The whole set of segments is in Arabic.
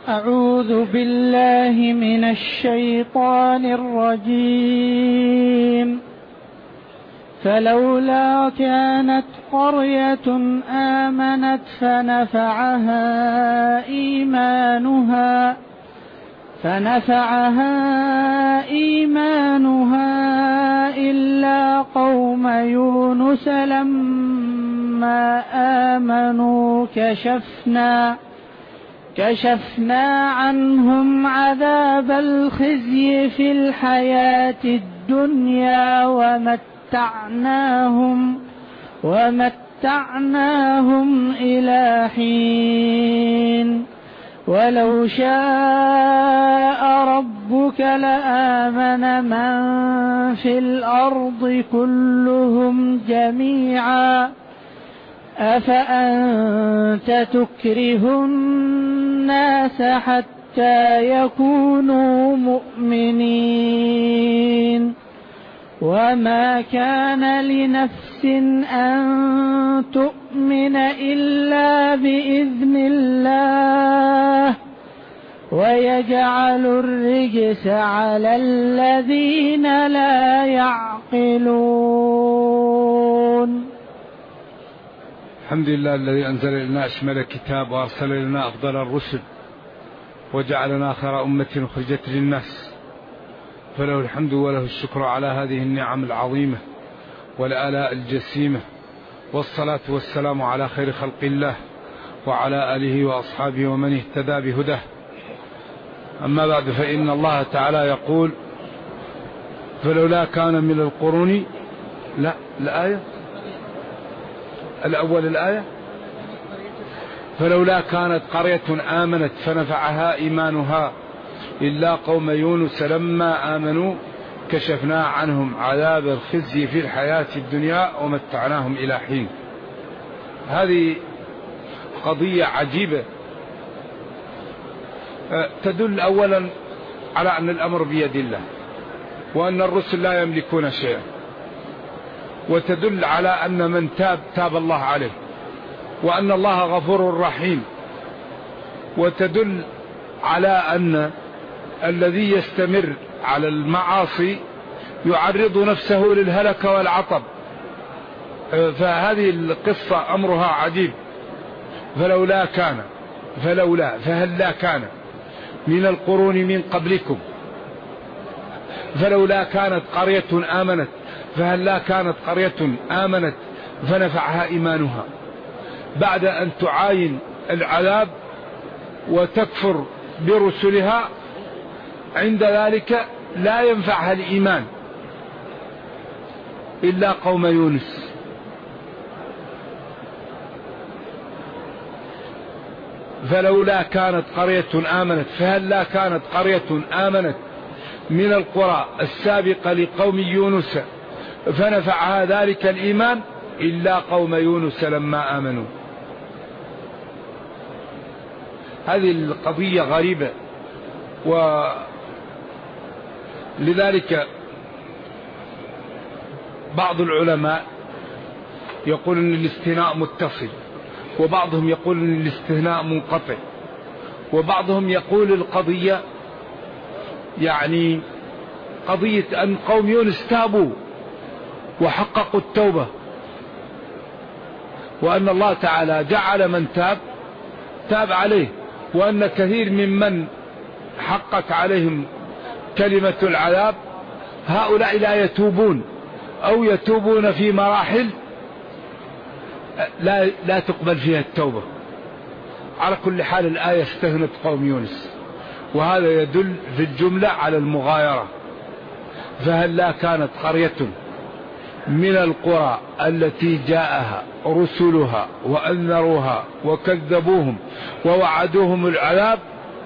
أعوذ بالله من الشيطان الرجيم. فلولا كانت قرية آمنت فنفعها إيمانها إلا قوم يونس لما آمنوا كشفنا عنهم عذاب الخزي في الحياة الدنيا ومتعناهم إلى حين. ولو شاء ربك لآمن من في الأرض كلهم جميعا أفأنت تكره الناس حتى يكونوا مؤمنين. وما كان لنفس أن تؤمن إلا بإذن الله ويجعل الرجس على الذين لا يعقلون. الحمد لله الذي أنزل لنا أشمل الكتاب وأرسل لنا أفضل الرسل وجعلنا خير أمة أخرجت للناس، فله الحمد وله الشكر على هذه النعم العظيمة والآلاء الجسيمة، والصلاة والسلام على خير خلق الله وعلى آله وأصحابه ومن اهتدى بهداه. أما بعد، فإن الله تعالى يقول: فلولا كان من القرون، لا الآية الأول، الآية: فلولا كانت قرية آمنت فنفعها إيمانها إلا قوم يونس لما آمنوا كشفنا عنهم عذاب الخزي في الحياة الدنيا ومتعناهم إلى حين. هذه قضية عجيبة تدل أولا على أن الأمر بيد الله وأن الرسل لا يملكون شيئا، وتدل على أن من تاب الله عليه، وأن الله غفور رحيم، وتدل على أن الذي يستمر على المعاصي يعرض نفسه للهلك والعطب. فهذه القصة أمرها عجيب. فهلا كان من القرون من قبلكم، فلولا كانت قرية آمنت، فهلا كانت قرية آمنت فنفعها إيمانها، بعد أن تعاين العذاب وتكفر برسلها، عند ذلك لا ينفعها الإيمان إلا قوم يونس. فلولا كانت قرية آمنت، فهلا كانت قرية آمنت من القرى السابقة لقوم يونس فنفعها ذلك الإيمان إلا قوم يونس لما آمنوا. هذه القضية غريبة، ولذلك بعض العلماء يقول أن الاستثناء متصل، وبعضهم يقول أن الاستثناء منقطع، وبعضهم يقول القضية يعني قضية أن قوم يونس تابوا وحققوا التوبة، وأن الله تعالى جعل من تاب عليه، وأن كثير ممن حقت عليهم كلمة العذاب هؤلاء لا يتوبون، أو يتوبون في مراحل لا تقبل فيها التوبة. على كل حال الآية استثنت قوم يونس، وهذا يدل في الجملة على المغايرة. فهلا كانت قرية من القرى التي جاءها رسلها وأنذروها وكذبوهم ووعدوهم العذاب،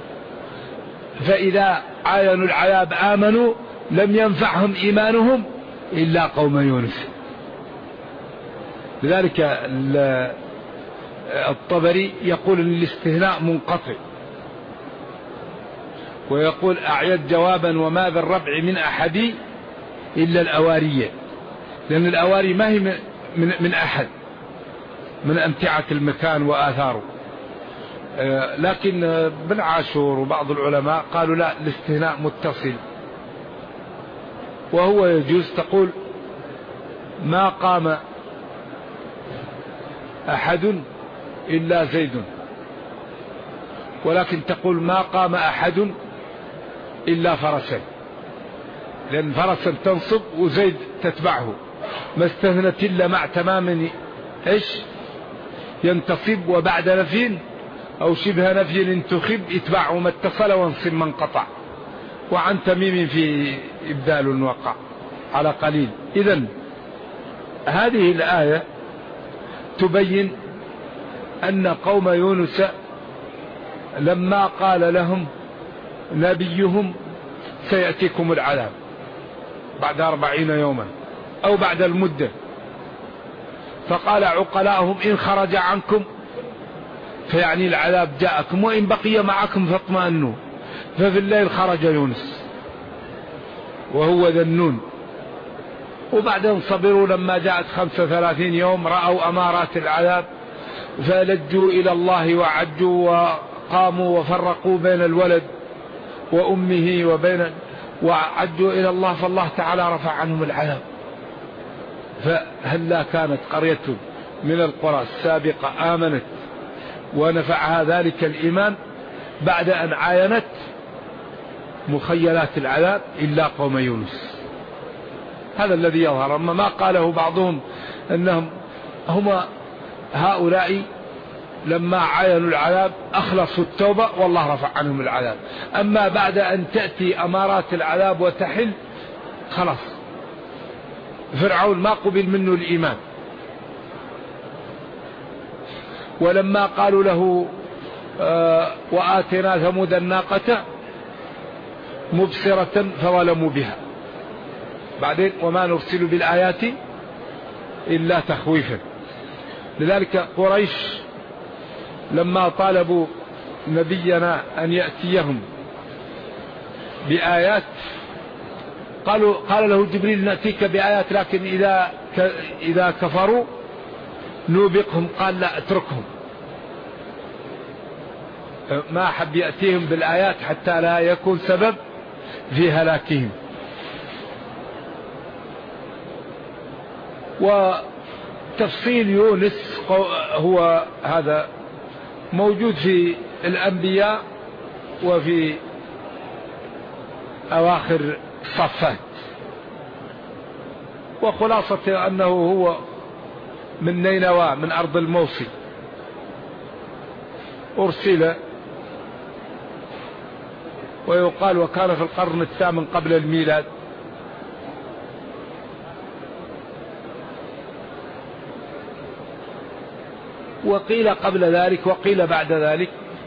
فإذا عاينوا العذاب آمنوا لم ينفعهم إيمانهم إلا قوم يونس. لذلك الطبري يقول أن الاستثناء منقطع، ويقول: أعيد جوابا وما بالربع من أحد إلا الأوارية، لأن الأواري ما هي من أحد، من أمتعة المكان وآثاره. لكن ابن عاشور وبعض العلماء قالوا لا، الاستثناء متصل وهو يجوز. تقول ما قام أحد إلا زيد، ولكن تقول ما قام أحد إلا فرسا، لأن فرسا تنصب وزيد تتبعه، ما استثنت إلا مع تمام إيش ينتصب، وبعد نفي أو شبه نفي انتخب يتبعه ما اتصل وانصب من قطع، وعن تميم في إبدال وقع على قليل. إذن هذه الآية تبين أن قوم يونس لما قال لهم نبيهم سيأتيكم العذاب بعد 40 يوما أو بعد المدة، فقال عقلاءهم إن خرج عنكم فيعني العذاب جاءكم، وإن بقي معكم فاطمئنوا. ففي الليل خرج يونس وهو ذنون، وبعدين صبروا لما جاءت 35 يوم رأوا أمارات العذاب فلجوا إلى الله وعجوا وقاموا وفرقوا بين الولد وأمه وعجوا إلى الله، فالله تعالى رفع عنهم العذاب. فهلا كانت قرية من القرى السابقة آمنت ونفعها ذلك الإيمان بعد أن عاينت مخيلات العذاب إلا قوم يونس. هذا الذي يظهر. أما ما قاله بعضهم أنهم هم هؤلاء لما عاينوا العذاب أخلصوا التوبة والله رفع عنهم العذاب، أما بعد أن تأتي أمارات العذاب وتحل خلاص. فرعون ما قبل منه الإيمان، ولما قالوا له وآتنا ثمود الناقة مبصرة فظلموا بها، بعدين وما نرسل بالآيات إلا تخويفا. لذلك قريش لما طالبوا نبينا أن يأتيهم بآيات قال له جبريل نأتيك بآيات، لكن إذا كفروا نوبقهم. قال لا اتركهم، ما حب يأتيهم بالآيات حتى لا يكون سبب في هلاكهم. وتفصيل يونس هو هذا موجود في الأنبياء وفي أواخر الصفات، وخلاصة أنه هو من نينوى من أرض الموصل، أرسل ويقال وكان في القرن الثامن قبل الميلاد، وقيل قبل ذلك وقيل بعد ذلك.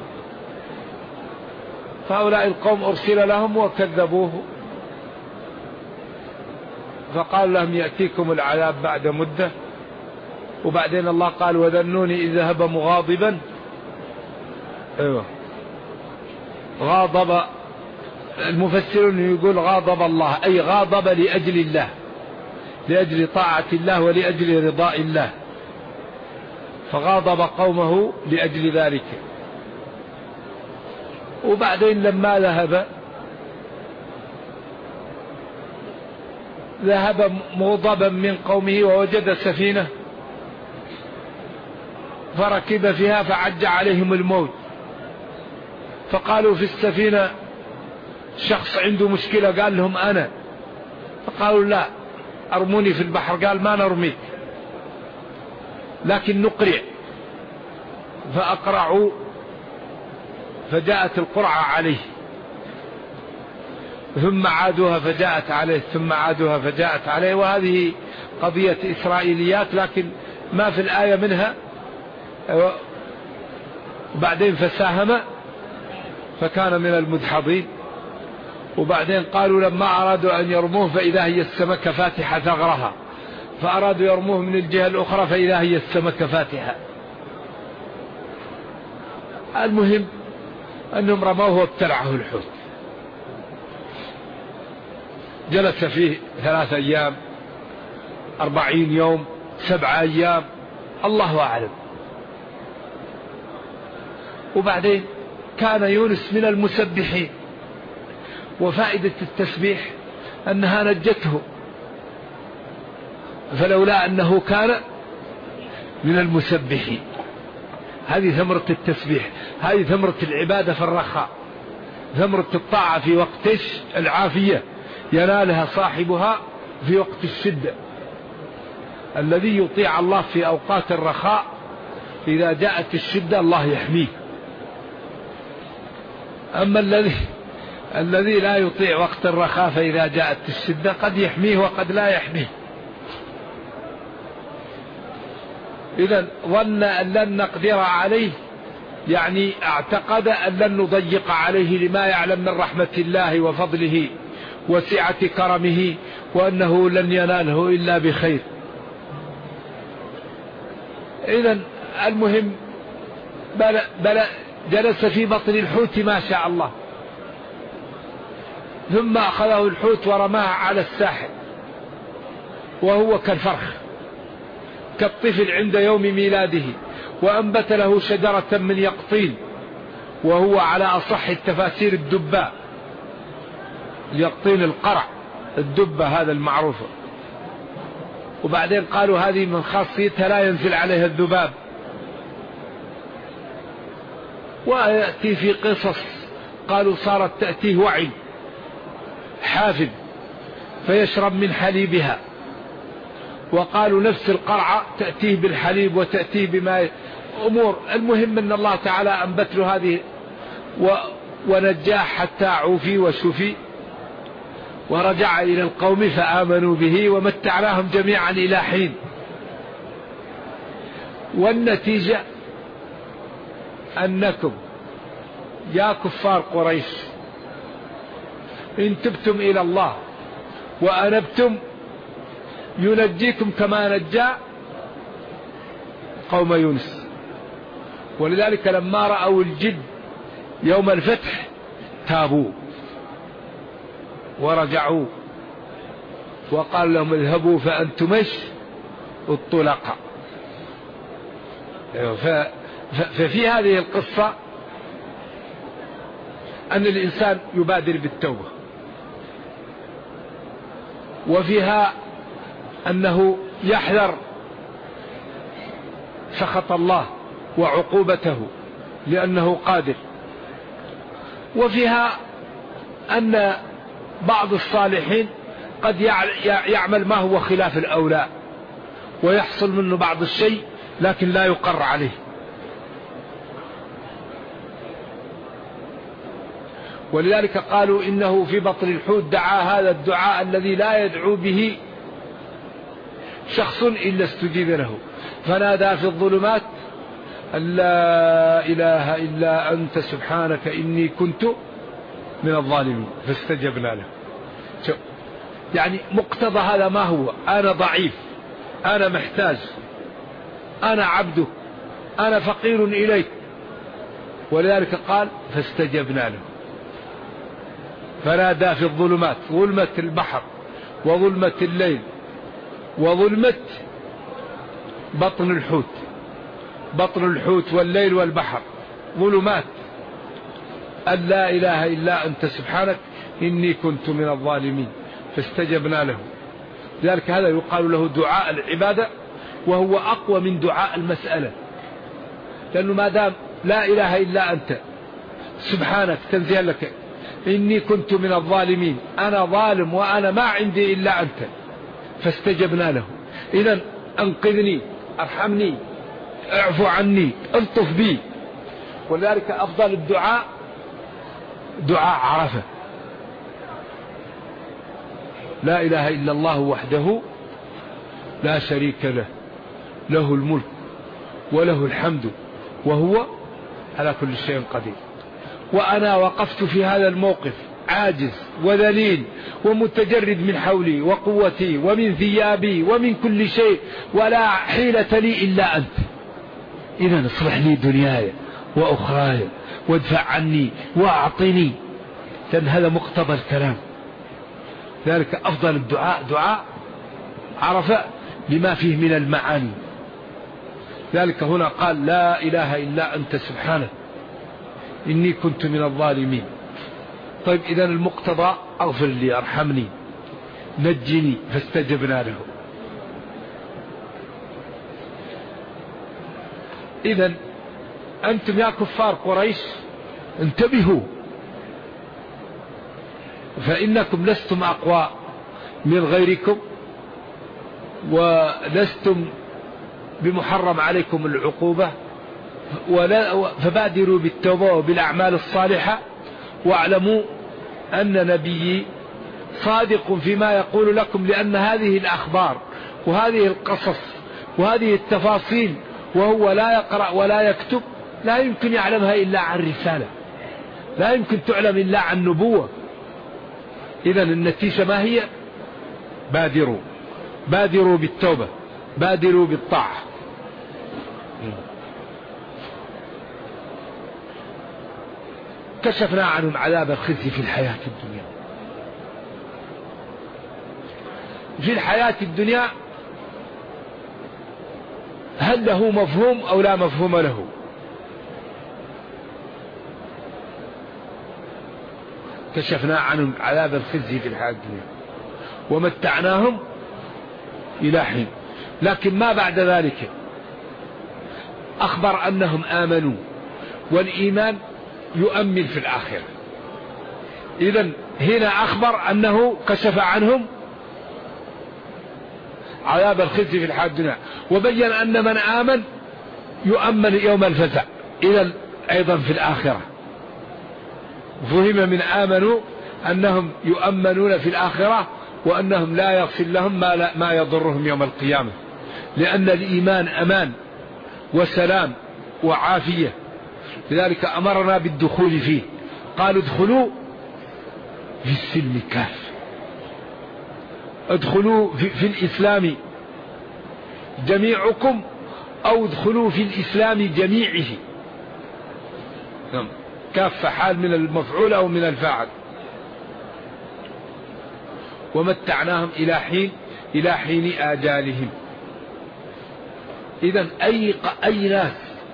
فهؤلاء القوم أرسل لهم وكذبوه، فقال لهم يأتيكم العذاب بعد مدة. وبعدين الله قال وذنوني إذ ذهب مغاضبا. غاضب، المفسرون يقول غاضب الله، أي غاضب لأجل الله، لأجل طاعة الله ولأجل رضاء الله، فغاضب قومه لأجل ذلك. وبعدين لما ذهب مغضبا من قومه ووجد سفينة فركب فيها فعج عليهم الموت، فقالوا في السفينة شخص عنده مشكلة، قال لهم أنا، فقالوا لا أرموني في البحر، قال ما نرميك لكن نقرع، فأقرعوا فجاءت القرعة عليه، ثم عادوها فجاءت عليه، ثم عادوها فجاءت عليه. وهذه قضية إسرائيليات لكن ما في الآية منها. وبعدين فساهم فكان من المدحضين. وبعدين قالوا لما أرادوا أن يرموه فإذا هي السمكة فاتحة ثغرها، فأرادوا يرموه من الجهة الأخرى فإذا هي السمكة فاتحة. المهم أنهم رموه وابتلعه الحوت، جلس فيه 3 أيام 40 يوم 7 أيام الله أعلم. وبعدين كان يونس من المسبحين، وفائدة التسبيح أنها نجته، فلولا أنه كان من المسبحين. هذه ثمرة التسبيح، هذه ثمرة العبادة في الرخاء، ثمرة الطاعة في وقت العافية ينالها صاحبها في وقت الشدة. الذي يطيع الله في أوقات الرخاء إذا جاءت الشدة الله يحميه، أما الذي لا يطيع وقت الرخاء فإذا جاءت الشدة قد يحميه وقد لا يحميه. إذن ظن أن لن نقدر عليه، يعني اعتقد أن لن نضيق عليه لما يعلم من رحمة الله وفضله وسعة كرمه، وأنه لن يناله إلا بخير. إذن المهم بل جلس في بطن الحوت ما شاء الله، ثم أخذه الحوت ورماه على الساحل وهو كالفرخ كالطفل عند يوم ميلاده، وأنبت له شجرة من يقطين، وهو على أصح التفاسير الدباء، اليقطين القرع، الدبة هذا المعروف. وبعدين قالوا هذه من خاصيتها لا ينزل عليها الذباب. ويأتي في قصص قالوا صارت تأتيه وعي حافل فيشرب من حليبها، وقالوا نفس القرعة تأتيه بالحليب وتأتيه بما أمور. المهم أن الله تعالى أنبت له هذه ونجاه حتى عوفي وشفي، ورجع إلى القوم فآمنوا به ومتعناهم جميعا إلى حين. والنتيجة أنكم يا كفار قريش إن تبتم إلى الله وأنبتم ينجيكم كما نجى قوم يونس. ولذلك لما رأوا الجد يوم الفتح تابوا ورجعوا وقال لهم اذهبوا فأنتم الطلقاء. ففي هذه القصة أن الإنسان يبادر بالتوبة، وفيها أنه يحذر سخط الله وعقوبته لأنه قادر، وفيها أن بعض الصالحين قد يعمل ما هو خلاف الأولى ويحصل منه بعض الشيء لكن لا يقر عليه. ولذلك قالوا إنه في بطن الحوت دعا هذا الدعاء الذي لا يدعو به شخص إلا استجيب له، فنادى في الظلمات أن لا إله إلا أنت سبحانك إني كنت من الظالمين فاستجبنا له. يعني مقتضى هذا ما هو؟ أنا ضعيف، أنا محتاج، أنا عبدك، أنا فقير إليك. ولذلك قال فاستجبنا له. فنادى في الظلمات، ظلمة البحر وظلمة الليل وظلمة بطن الحوت، بطن الحوت والليل والبحر ظلمات، أن لا إله إلا أنت سبحانك إني كنت من الظالمين فاستجبنا له. لذلك هذا يقال له دعاء العبادة، وهو أقوى من دعاء المسألة، لأنه ما دام لا إله إلا أنت سبحانك تنزيها لك إني كنت من الظالمين، أنا ظالم وأنا ما عندي إلا أنت، فاستجبنا له. إذن أنقذني، أرحمني، اعفو عني، الطف بي. ولذلك أفضل الدعاء دعاء عرفة، لا إله إلا الله وحده لا شريك له، له الملك وله الحمد وهو على كل شيء قدير. وأنا وقفت في هذا الموقف عاجز وذليل ومتجرد من حولي وقوتي ومن ثيابي ومن كل شيء، ولا حيلة لي إلا أنت. إذن اصلح لي دنياي وأخراي وادفع عني وأعطني. لأن هذا مقتضى الكلام. ذلك أفضل الدعاء دعاء عرفة لما فيه من المعاني. ذلك هنا قال لا إله إلا أنت سبحانك إني كنت من الظالمين. طيب إذن المقتضى أغفر لي أرحمني نجني، فاستجبنا له. إذن أنتم يا كفار قريش انتبهوا، فإنكم لستم أقوى من غيركم، ولستم بمحرم عليكم العقوبة، فبادروا بالتوبة وبالأعمال الصالحة، واعلموا أن نبيي صادق فيما يقول لكم، لأن هذه الأخبار وهذه القصص وهذه التفاصيل وهو لا يقرأ ولا يكتب لا يمكن يعلمها إلا عن رسالة، لا يمكن تعلم إلا عن نبوة. إذن النتيجة ما هي؟ بادروا بالتوبة، بادروا بالطاعة. كشفنا عنهم عذاب الخزي في الحياة الدنيا. في الحياة الدنيا هل له مفهوم أو لا مفهوم له؟ كشفنا عنهم عذاب الخزي في الحياة الدنيا ومتعناهم إلى حين. لكن ما بعد ذلك أخبر أنهم آمنوا، والإيمان يؤمن في الآخرة. إذن هنا أخبر أنه كشف عنهم عذاب الخزي في الحياة الدنيا، وبين أن من آمن يؤمن يوم الفزع إذن أيضا في الآخرة. فهم من آمنوا أنهم يؤمنون في الآخرة، وأنهم لا يغفر لهم ما يضرهم يوم القيامة، لأن الإيمان أمان وسلام وعافية. لذلك أمرنا بالدخول فيه، قالوا ادخلوا في السلم كافة، ادخلوا في الإسلام جميعكم أو ادخلوا في الإسلام جميعه. كافة حال من المفعول أو من الفاعل. ومتعناهم إلى حين آجالهم. إذن أي ناس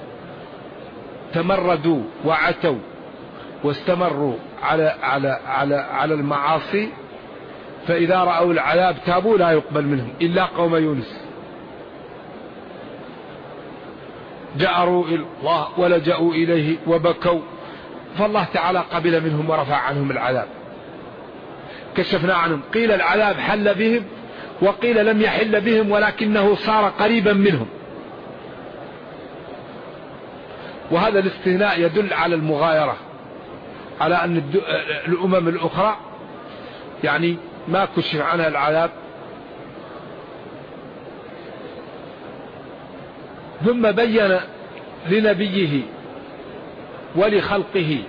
تمردوا وعتوا واستمروا على المعاصي، فإذا رأوا العذاب تابوا لا يقبل منهم إلا قوم يونس، جأروا إلى الله ولجأوا إليه وبكوا، فالله تعالى قبل منهم ورفع عنهم العذاب. كشفنا عنهم، قيل العذاب حل بهم وقيل لم يحل بهم ولكنه صار قريبا منهم. وهذا الاستثناء يدل على المغايرة، على أن الأمم الأخرى يعني ما كشف عنها العذاب. ثم بين لنبيه ولخلقه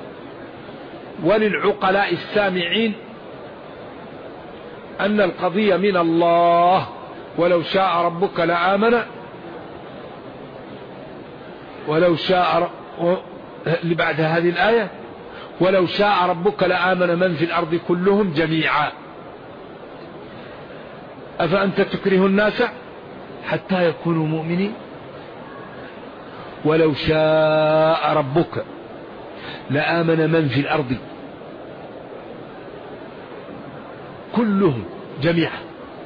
وللعقلاء السامعين أن القضية من الله، ولو شاء ربك لآمن، ولو شاء لبعد هذه الآية ولو شاء ربك لآمن من في الأرض كلهم جميعا أفأنت تكره الناس حتى يكونوا مؤمنين. ولو شاء ربك لآمن من في الأرض كلهم جميعا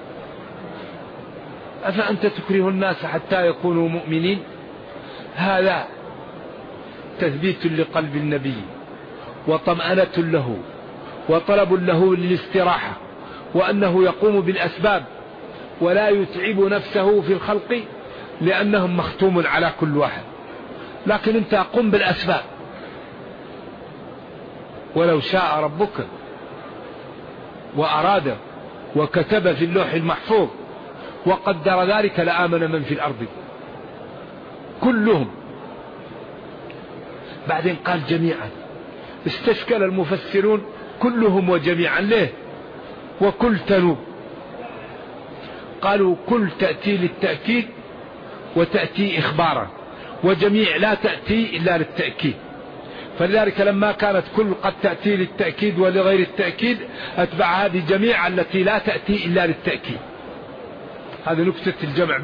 أفأنت تكره الناس حتى يكونوا مؤمنين. هذا تثبيت لقلب النبي وطمأنة له وطلب له للاستراحة، وأنه يقوم بالأسباب ولا يتعب نفسه في الخلق لأنهم مختوم على كل واحد، لكن أنت قم بالأسباب. ولو شاء ربك وأراد وكتب في اللوح المحفوظ وقدر ذلك لآمن من في الأرض كلهم. بعدين قال جميعا، استشكل المفسرون كلهم وجميعا ليه؟ وكل تنوب، قالوا كل تأتي للتأكيد وتأتي إخبارا، وجميع لا تأتي إلا للتأكيد. فلذلك لما كانت كل قد تأتي للتأكيد ولغير التأكيد أتبع هذه جميع التي لا تأتي إلا للتأكيد. هذا نكتة الجمع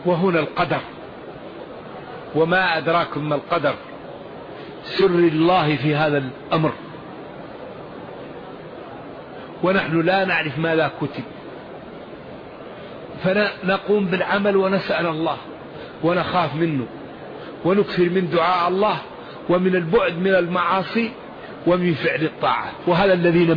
وهنا القدر. وما أدراكم ما القدر، سر الله في هذا الأمر، ونحن لا نعرف ماذا كتب، فنقوم بالعمل ونسأل الله ونخاف منه ونكثر من دعاء الله ومن البعد من المعاصي ومن فعل الطاعة. وهذا الذي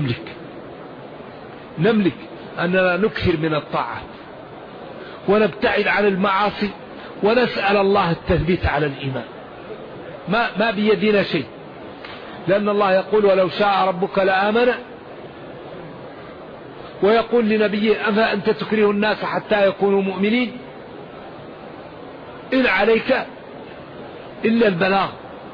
نملك أننا نكثر من الطاعة ونبتعد عن المعاصي ونسأل الله التثبيت على الإيمان. ما بيدنا شيء، لأن الله يقول ولو شاء ربك لآمن، ويقول لنبيه أفأنت تكره الناس حتى يكونوا مؤمنين، إن عليك إلا البلاغ،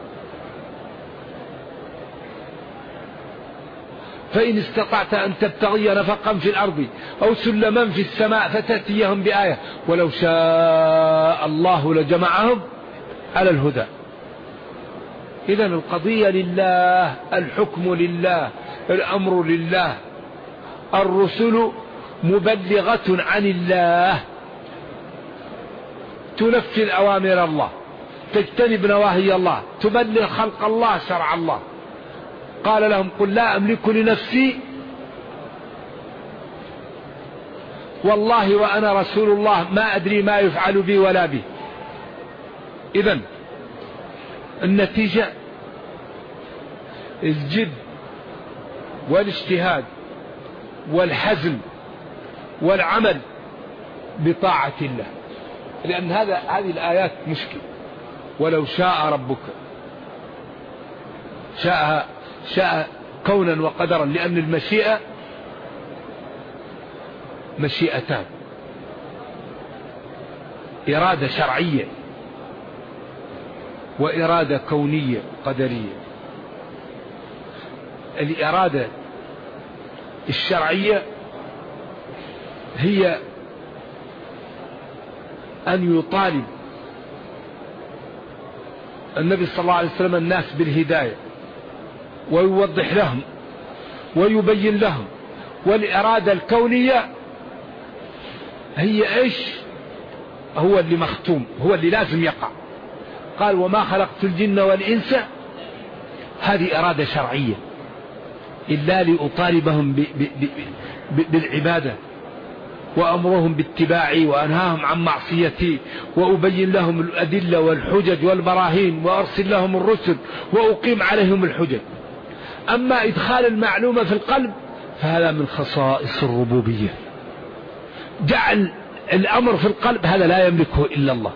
فإن استطعت أن تبتغي نفقا في الأرض أو سلما في السماء فتأتيهم بآية ولو شاء الله لجمعهم على الهدى. إذن القضية لله، الحكم لله، الأمر لله، الرسل مبلغة عن الله، تنفذ أوامر الله، تجتنب نواهي الله، تبلغ خلق الله شرع الله. قال لهم قل لا أملك لنفسي والله وأنا رسول الله ما أدري ما يفعل بي ولا به. إذن النتيجة الجد والاجتهاد والحزم والعمل بطاعة الله، لأن هذه الآيات مشكلة. ولو شاء ربك، شاء كونا وقدرا، لأن المشيئة مشيئتان، إرادة شرعية وإرادة كونية قدرية. الإرادة الشرعية هي أن يطالب النبي صلى الله عليه وسلم الناس بالهداية ويوضح لهم ويبين لهم. والإرادة الكونية هي إيش؟ هو اللي مختوم، هو اللي لازم يقع. قال وما خلقت الجن والإنس، هذه إرادة شرعية إلا لأطالبهم بالعبادة وأمرهم باتباعي وأنهاهم عن معصيتي وأبين لهم الأدلة والحجج والبراهين وأرسل لهم الرسل وأقيم عليهم الحجج. أما إدخال المعلومة في القلب فهذا من خصائص الربوبية. جعل الأمر في القلب هذا لا يملكه إلا الله.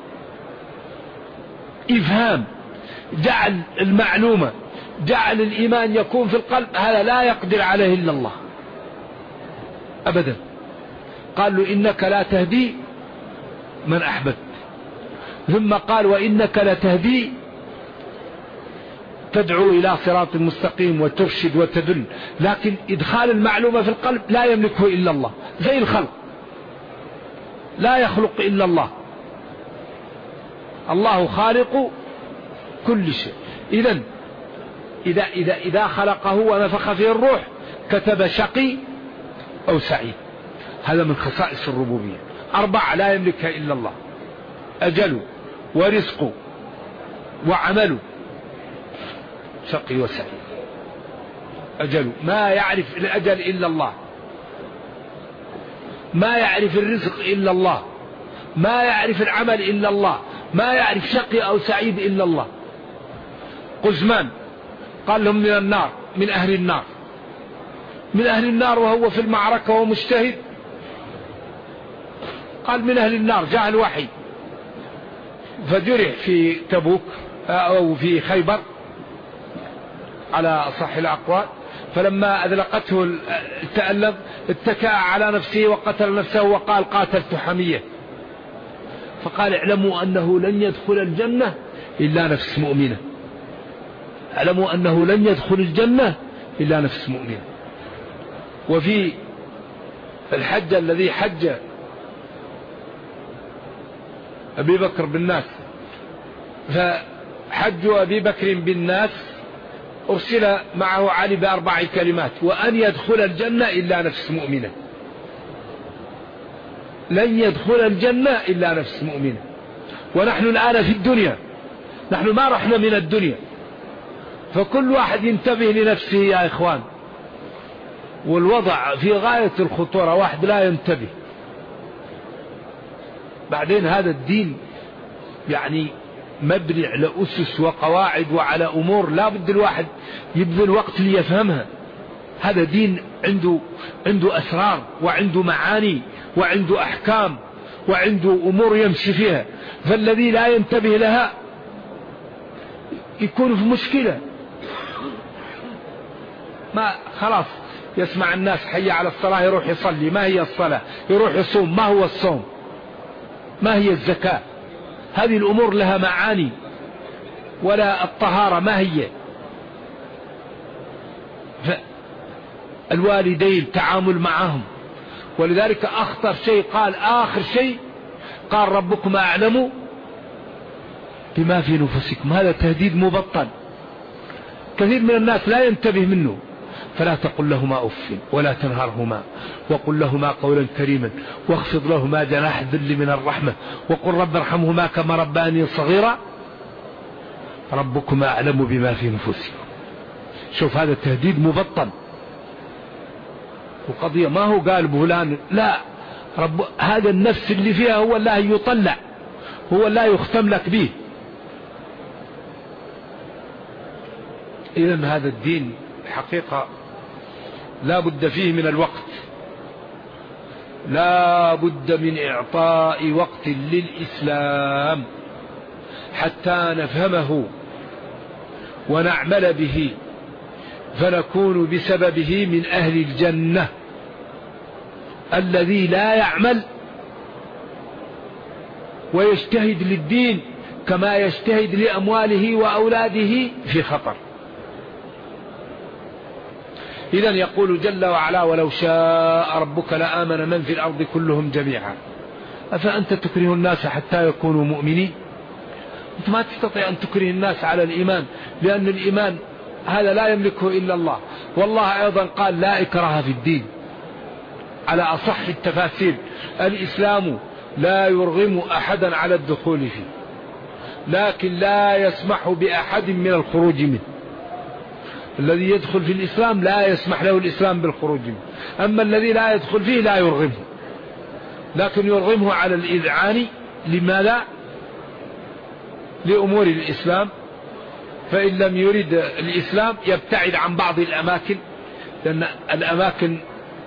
إفهام، جعل المعلومة، جعل الإيمان يكون في القلب، هذا لا يقدر عليه إلا الله أبدا. قال له إنك لا تهدي من أحببت، ثم قال وإنك لتهدي تدعو إلى صراط مستقيم وترشد وتدل. لكن إدخال المعلومة في القلب لا يملكه إلا الله، زي الخلق لا يخلق إلا الله، الله خالق كل شيء. إذا خلقه ونفخ فيه الروح كتب شقي أو سعيد. هذا من خصائص الربوبية. 4 لا يملكها إلا الله: أجل ورزق وعمل، شقي وسعيد. أجل، ما يعرف الأجل إلا الله، ما يعرف الرزق إلا الله، ما يعرف العمل إلا الله، ما يعرف شقي أو سعيد إلا الله. قزمان قال لهم من النار، من أهل النار، من أهل النار وهو في المعركة ومجتهد. قال من أهل النار، جاء الوحي فجرح في تبوك أو في خيبر على أصح الأقوال، فلما أذلقته التألم اتكأ على نفسه وقتل نفسه وقال قاتلت حمية. فقال اعلموا أنه لن يدخل الجنة إلا نفس مؤمنة، اعلموا أنه لن يدخل الجنة إلا نفس مؤمنة. وفي الحج الذي حج أبي بكر بالناس، فحج أبي بكر بالناس أرسل معه علي ب4 كلمات: وأن يدخل الجنة إلا نفس مؤمنة، لن يدخل الجنة إلا نفس مؤمنة. ونحن الآن في الدنيا، نحن ما رحنا من الدنيا، فكل واحد ينتبه لنفسه يا إخوان. والوضع في غاية الخطورة، واحد لا ينتبه. بعدين هذا الدين يعني مبني على أسس وقواعد وعلى أمور لا بد الواحد يبذل وقت ليفهمها. هذا دين عنده أسرار وعنده معاني وعنده أحكام وعنده أمور يمشي فيها، فالذي لا ينتبه لها يكون في مشكلة. ما خلاص يسمع الناس حي على الصلاة يروح يصلي، ما هي الصلاة؟ يروح يصوم، ما هو الصوم؟ ما هي الزكاة؟ هذه الأمور لها معاني. ولا الطهارة ما هي؟ الوالدين تعامل معهم. ولذلك أخطر شيء قال، آخر شيء قال ربكم أعلم بما في نفسكم. هذا تهديد مبطن، كثير من الناس لا ينتبه منه. فلا تقل لهما أف ولا تنهرهما وقل لهما قولا كريما واخفض لهما جناح الذل من الرحمة وقل رب ارحمهما كما رباني صغيرا ربكم أعلم بما في نفسكم. شوف هذا التهديد مبطن. وقضية ما هو قال فلان، لا، هذا النفس اللي فيها هو الله يطلع، هو الله يختم لك به. إذن هذا الدين حقيقة لا بد فيه من الوقت، لا بد من إعطاء وقت للإسلام حتى نفهمه ونعمل به، فنكون بسببه من أهل الجنة. الذي لا يعمل ويجتهد للدين كما يجتهد لأمواله وأولاده في خطر. إذن يقول جل وعلا ولو شاء ربك لآمن من في الأرض كلهم جميعا أفأنت تكره الناس حتى يكونوا مؤمنين؟ أنت ما تستطيع أن تكره الناس على الإيمان، لأن الإيمان هذا لا يملكه إلا الله. والله أيضا قال لا إكراه في الدين على أصح التفاسير. الإسلام لا يرغم أحدا على الدخول فيه، لكن لا يسمح بأحد من الخروج منه. الذي يدخل في الإسلام لا يسمح له الإسلام بالخروج منه، أما الذي لا يدخل فيه لا يرغمه، لكن يرغمه على الإذعان. لماذا؟ لأمور الإسلام. فإن لم يرد الإسلام يبتعد عن بعض الأماكن، لأن الأماكن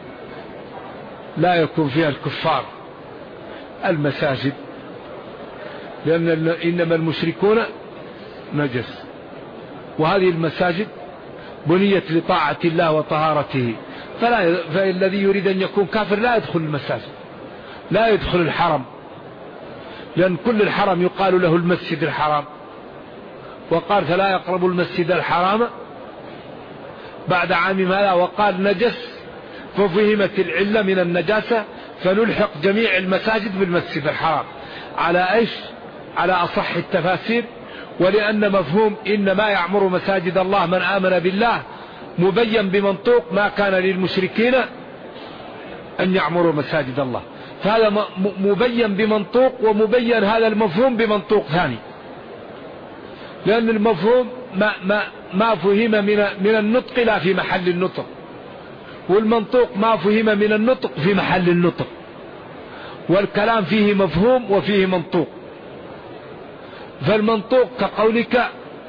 لا يكون فيها الكفار. المساجد، لأن إنما المشركون نجس، وهذه المساجد بنيت لطاعة الله وطهارته. فالذي يريد أن يكون كافر لا يدخل المساجد، لا يدخل الحرم، لأن كل الحرم يقال له المسجد الحرام. وقال فلا يقرب المسجد الحرام بعد عام هذا، وقال نجس، ففهمت العلة من النجاسة، فنلحق جميع المساجد بالمسجد الحرام. على ايش؟ على أصح التفاسير. ولأن مفهوم إنما يعمر مساجد الله من آمن بالله مبين بمنطوق ما كان للمشركين أن يعمروا مساجد الله، فهذا مبين بمنطوق، ومبين هذا المفهوم بمنطوق ثاني. لأن المفهوم ما فهم من النطق لا في محل النطق، والمنطوق ما فهم من النطق في محل النطق، والكلام فيه مفهوم وفيه منطوق. فالمنطوق كقولك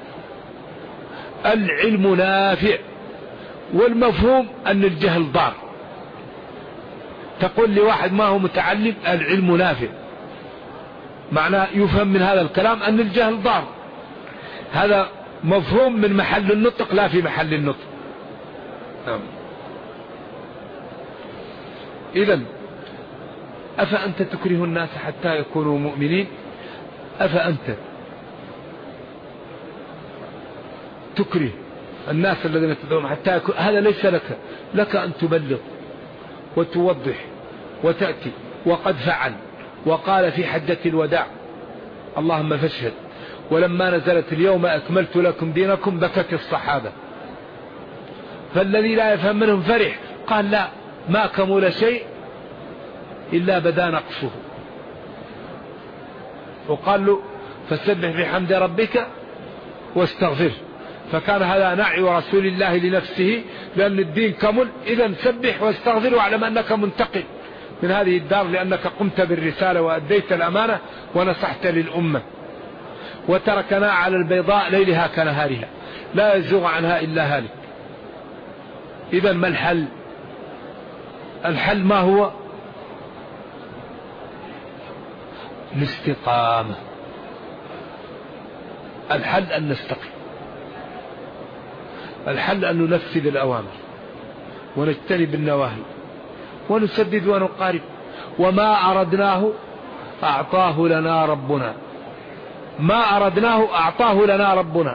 العلم نافع، والمفهوم أن الجهل ضار. تقول لواحد ما هو متعلم العلم نافع، معناه يفهم من هذا الكلام أن الجهل ضار. هذا مفهوم من محل النطق لا في محل النطق. إذن أفأنت تكره الناس حتى يكونوا مؤمنين؟ أفأنت تكره الناس الذين تدعون حتى يكون؟ هذا ليس لك أن تبلغ وتوضح وتأتي. وقد فعل وقال في حجة الوداع اللهم فاشهد، ولما نزلت اليوم أكملت لكم دينكم بكت الصحابة. فالذي لا يفهم منهم فرح، قال لا، ما كمل شيء إلا بدا نقصه. وقال له فسبح بحمد ربك واستغفر. فكان هذا نعي رسول الله لنفسه، لأن الدين كمل. إذا سبح واستغفر واعلم أنك منتقل من هذه الدار، لأنك قمت بالرسالة وأديت الأمانة ونصحت للأمة. وتركنا على البيضاء ليلها كنهارها لا يزوغ عنها إلا هالك. إذا ما الحل؟ الحل ما هو؟ الاستقامة. الحل أن نستقيم، الحل أن ننفذ الأوامر ونجتنب النواهي ونسدد ونقارب. وما أردناه أعطاه لنا ربنا، ما أردناه أعطاه لنا ربنا.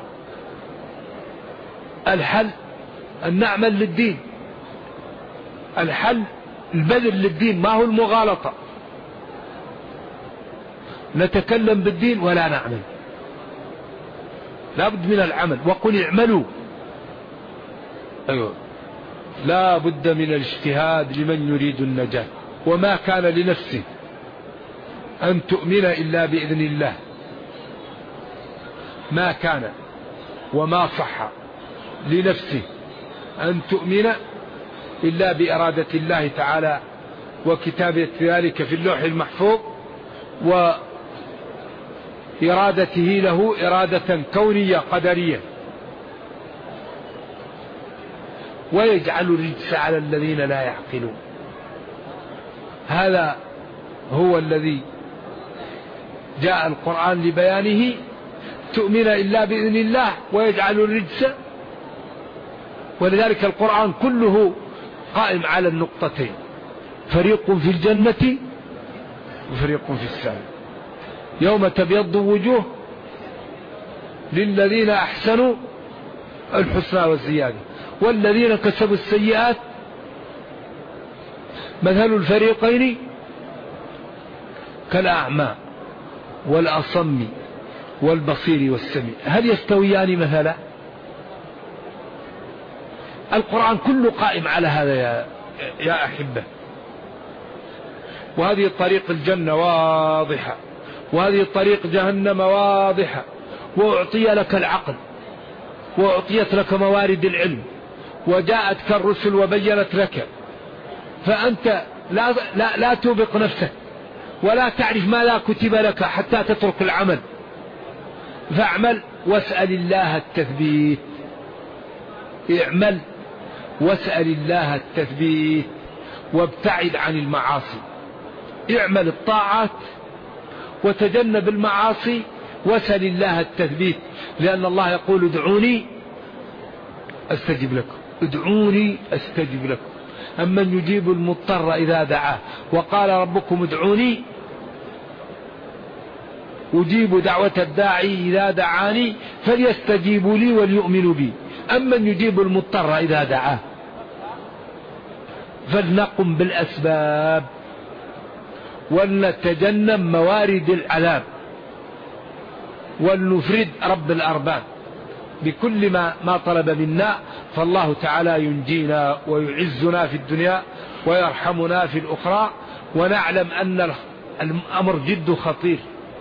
الحل أن نعمل للدين، الحل البذل للدين، ما هو المغالطة. نتكلم بالدين ولا نعمل، لا بد من العمل. وقل اعملوا، أيوة، لا بد من الاجتهاد لمن يريد النجاة. وما كان لنفسه أن تؤمن إلا بإذن الله، ما كان وما صح لنفسه أن تؤمن إلا بإرادة الله تعالى وكتابة ذلك في اللوح المحفوظ، وإرادته له إرادة كونية قدرية. ويجعل الرجس على الذين لا يعقلون. هذا هو الذي جاء القرآن لبيانه، تؤمن إلا بإذن الله ويجعل الرجس. ولذلك القرآن كله قائم على النقطتين، فريق في الجنة وفريق في السعير. يوم تبيض وجوه للذين أحسنوا الحسنى والزيادة، والذين كسبوا السيئات مثل الفريقين كالأعمى والأصم والبصير والسميع، هل يستويان مثلا؟ القرآن كله قائم على هذا يا أحبة. وهذه طريق الجنة واضحة، وهذه طريق جهنم واضحة. وأعطي لك العقل، وأعطيت لك موارد العلم، وجاءتك الرسل وبينت لك. فأنت لا توبق نفسك ولا تعرف ما لا كتب لك حتى تترك العمل. فاعمل واسأل الله التثبيت، اعمل واسأل الله التثبيت، وابتعد عن المعاصي. اعمل الطاعات وتجنب المعاصي واسأل الله التثبيت، لأن الله يقول ادعوني أستجب لكم، ادعوني أستجب لكم، أمن يجيب المضطر إذا دعاه. وقال ربكم ادعوني أجيب دعوة الداعي إذا دعاني فليستجيبوا لي وليؤمنوا بي، أمن يجيب المضطر إذا دعاه. فلنقم بالأسباب ولنتجنب موارد العذاب، ولنفرد رب الأرباب بكل ما طلب منا. فالله تعالى ينجينا ويعزنا في الدنيا ويرحمنا في الأخرى. ونعلم أن الأمر جد خطير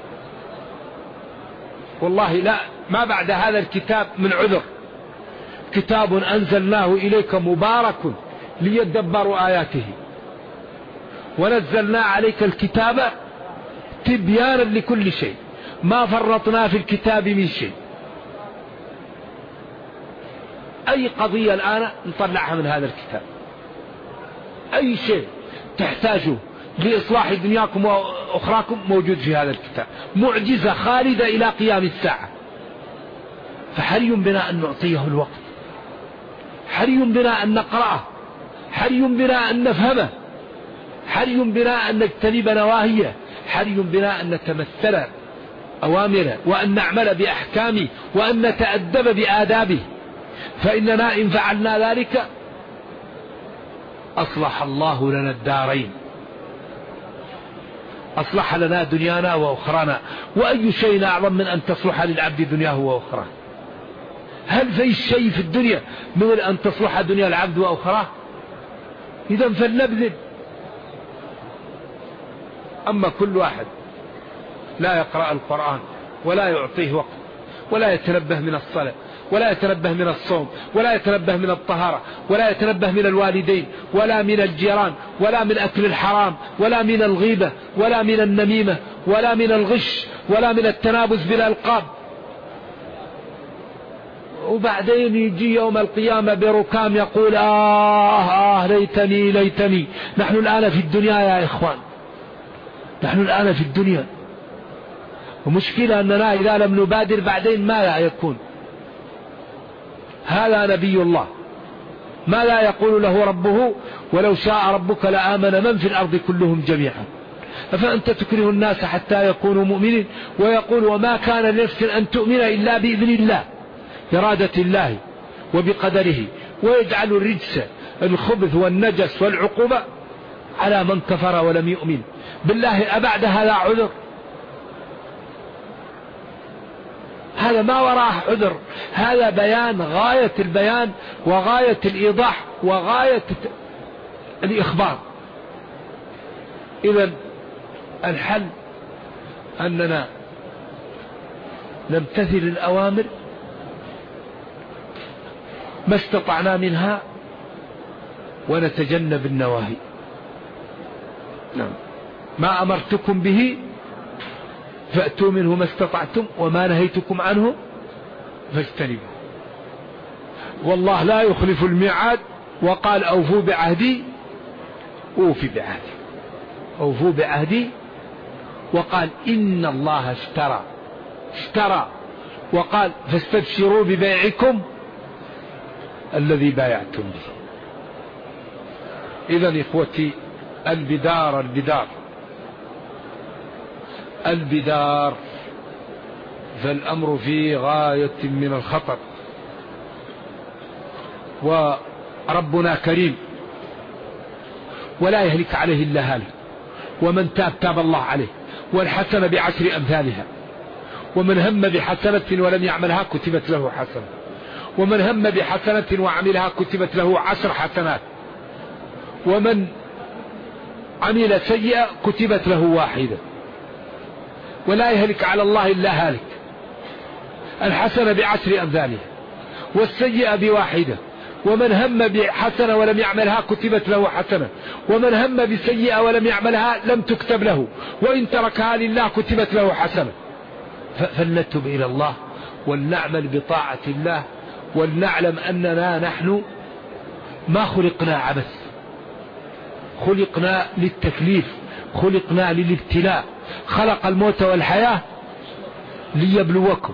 والله. لا، ما بعد هذا الكتاب من عذر. كتاب أنزلناه إليك مبارك ليدبروا آياته، ونزلنا عليك الكتاب تبيانا لكل شيء، ما فرطنا في الكتاب من شيء. أي قضية الآن نطلعها من هذا الكتاب، أي شيء تحتاجه لإصلاح دنياكم وأخراكم موجود في هذا الكتاب، معجزة خالدة إلى قيام الساعة. فحري بنا أن نعطيه الوقت، حري بنا أن نقرأه، حري بنا أن نفهمه، حري بنا أن نجتنب نواهيه، حري بنا أن نتمثل أوامره وأن نعمل بأحكامه وأن نتأدب بآدابه. فإننا إن فعلنا ذلك أصلح الله لنا الدارين، أصلح لنا دنيانا وأخرانا. وأي شيء أعظم من أن تصلح للعبد دنياه وأخراه؟ هل في شيء في الدنيا من أن تصلح دنيا العبد وأخراه؟ إذن فلنبذل. أما كل واحد لا يقرأ القرآن ولا يعطيه وقت، ولا يتنبه من الصلاة، ولا يتنبه من الصوم، ولا يتنبه من الطهارة، ولا يتنبه من الوالدين، ولا من الجيران، ولا من أكل الحرام، ولا من الغيبة، ولا من النميمة، ولا من الغش، ولا من التنابز بالألقاب. وبعدين يجي يوم القيامة بركام يقول ليتني ليتني. نحن الآن في الدنيا يا إخوان، نحن الآن في الدنيا، ومشكلة أننا إذا لم نبادر بعدين ما يكون. هذا نبي الله، ما لا يقول له ربه ولو شاء ربك لآمن من في الأرض كلهم جميعا، أفأنت تكره الناس حتى يكونوا مؤمنين؟ ويقول وما كان لنفس أن تؤمن إلا بإذن الله، إرادة الله وبقدره، ويجعل الرجس الخبث والنجس والعقوبة على من كفر ولم يؤمن. بالله أبعد هذا عذر؟ هذا ما وراءه عذر، هذا بيان غاية البيان وغاية الإيضاح وغاية الإخبار. إذن الحل أننا نمتثل الأوامر ما استطعنا منها ونتجنب النواهي. نعم. ما أمرتكم به فأتوا منه ما استطعتم وما نهيتكم عنه فاجتنبوا. والله لا يخلف الميعاد، وقال أوفوا بعهدي أوفي بعهدي، أوفوا بعهدي. وقال إن الله اشترى وقال فاستبشروا ببيعكم الذي بايعتم به. إذن إخوتي البدار فالأمر في غاية من الخطر. وربنا كريم ولا يهلك عليه إلا هالك، ومن تاب الله عليه، والحسنة بعشر أمثالها، ومن هم بحسنة ولم يعملها كتبت له حسنة، ومن هم بحسنة وعملها كتبت له 10 حسنات، ومن عمل سيئة كتبت له 1. ولا يهلك على الله إلا هالك. الحسنة ب10 أمثالها والسيئة ب1. ومن هم بحسنة ولم يعملها كتبت له حسنة، ومن هم بسيئة ولم يعملها لم تكتب له، وإن تركها لله كتبت له حسنة. فلنتب إلى الله ولنعمل بطاعة الله، ولنعلم أننا نحن ما خلقنا عبث، خلقنا للتكليف، خلقنا للابتلاء. خلق الموت والحياة ليبلوكم.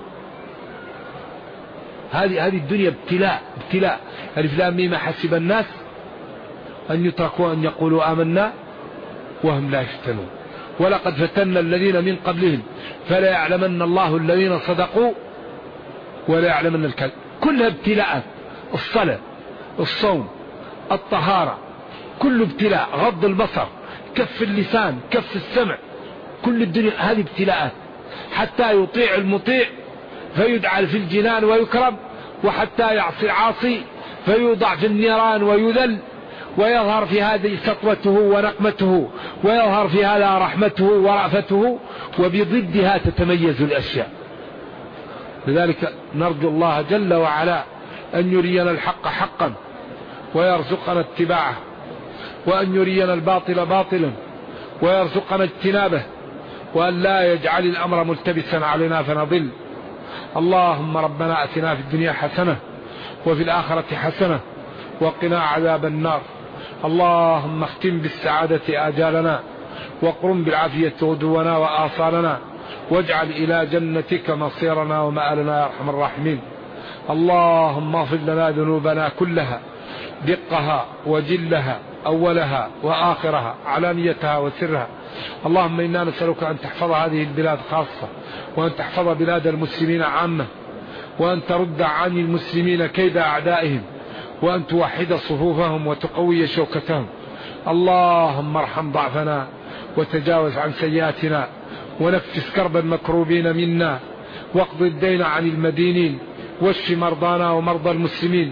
هذه الدنيا ابتلاء. ألف لام ميم حسب الناس أن يتركوا أن يقولوا آمنا وهم لا يفتنون. ولقد فتنا الذين من قبلهم فلا يعلمن الله الذين صدقوا ولا يعلمن الكذب. كلها ابتلاءات. الصلاة، الصوم، الطهارة، كل ابتلاء. غض البصر، كف اللسان، كف السمع، كل الدنيا هذه ابتلاءات. حتى يطيع المطيع فيدعى في الجنان ويكرم، وحتى يعصي العاصي فيوضع في النيران ويذل. ويظهر في هذه سطوته ونقمته، ويظهر في هذا رحمته ورأفته، وبضدها تتميز الأشياء. لذلك نرجو الله جل وعلا أن يرينا الحق حقا ويرزقنا اتباعه، وأن يرينا الباطل باطلا ويرزقنا اجتنابه، وأن لا يجعل الأمر ملتبسا علينا فنضل. اللهم ربنا أتنا في الدنيا حسنة وفي الآخرة حسنة وقنا عذاب النار. اللهم اختم بالسعادة آجالنا، وقرم بالعافية غدونا وآصالنا، واجعل إلى جنتك مصيرنا ومآلنا يا أرحم الراحمين. اللهم اغفر لنا ذنوبنا كلها، دقها وجلها، أولها وآخرها، علانيتها وسرها. اللهم إنا نسألك أن تحفظ هذه البلاد خاصة، وأن تحفظ بلاد المسلمين عامة، وأن ترد عن المسلمين كيد أعدائهم، وأن توحد صفوفهم وتقوي شوكتهم. اللهم ارحم ضعفنا وتجاوز عن سيئاتنا، ونفس كرب المكروبين منا، واقض الدين عن المدينين، واشف مرضانا ومرضى المسلمين.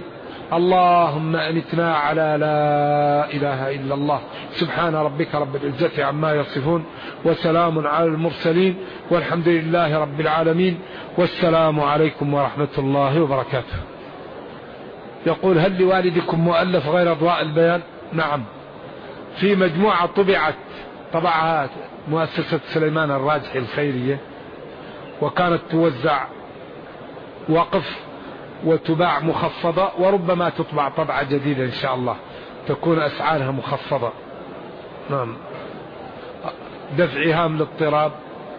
اللهم أمتنا على لا إله إلا الله. سبحان ربك رب العزة عما يصفون وسلام على المرسلين والحمد لله رب العالمين والسلام عليكم ورحمة الله وبركاته. يقول: هل لوالدكم مؤلف غير أضواء البيان؟ نعم، في مجموعة طبعها مؤسسة سليمان الراجحي الخيرية، وكانت توزع وقف وتباع مخفضة، وربما تطبع طبعة جديدة إن شاء الله تكون أسعارها مخفضة. نعم، دفع هام للاضطراب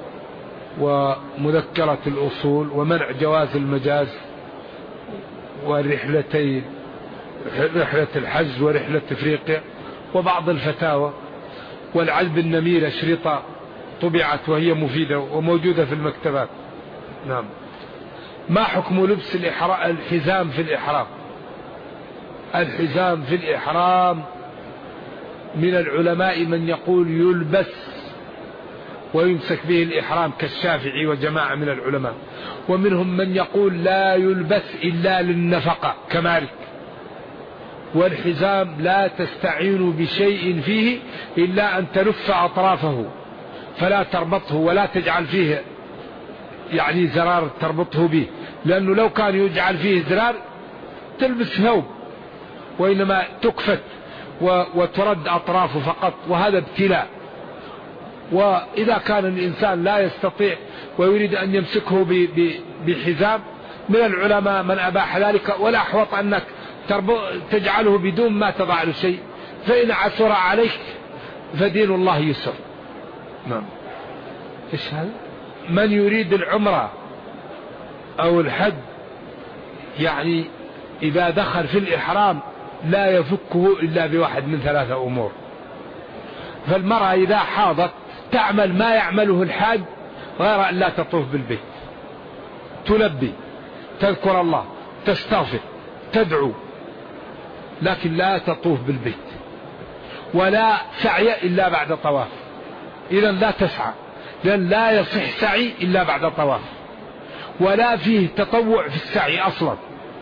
ومذكرة الأصول ومنع جواز المجاز والرحلتين، رحلة الحج ورحلة إفريقيا، وبعض الفتاوى والعلب النمير أشرطة طبعت وهي مفيدة وموجودة في المكتبات. نعم. ما حكم لبس الحزام في الإحرام؟ الحزام في الإحرام من العلماء من يقول يلبس ويمسك به الإحرام كالشافعي وجماعة من العلماء، ومنهم من يقول لا يلبس إلا للنفقة كمالك. والحزام لا تستعين بشيء فيه إلا أن تلف أطرافه، فلا تربطه ولا تجعل فيه يعني زرار تربطه به، لأنه لو كان يجعل فيه زرار تلبس ثوب، وإنما تكفت وترد أطرافه فقط، وهذا ابتلاء. وإذا كان الإنسان لا يستطيع ويريد أن يمسكه بحزام، من العلماء من أباح ذلك، ولا أحوط أنك تجعله بدون ما تضع له شيء، فإن عسر عليك فدين الله يسر. نعم. إيش هذا؟ من يريد العمرة أو الحج يعني إذا دخل في الإحرام لا يفكه إلا بواحد من ثلاثة أمور. فالمرأة إذا حاضت تعمل ما يعمله الحاج غير أن لا تطوف بالبيت، تلبي، تذكر الله، تستغفر، تدعو، لكن لا تطوف بالبيت، ولا سعي إلا بعد طواف. إذن لا تسعى، لأن لا يصح سعي إلا بعد طواف، ولا فيه تطوع في السعي أصلا.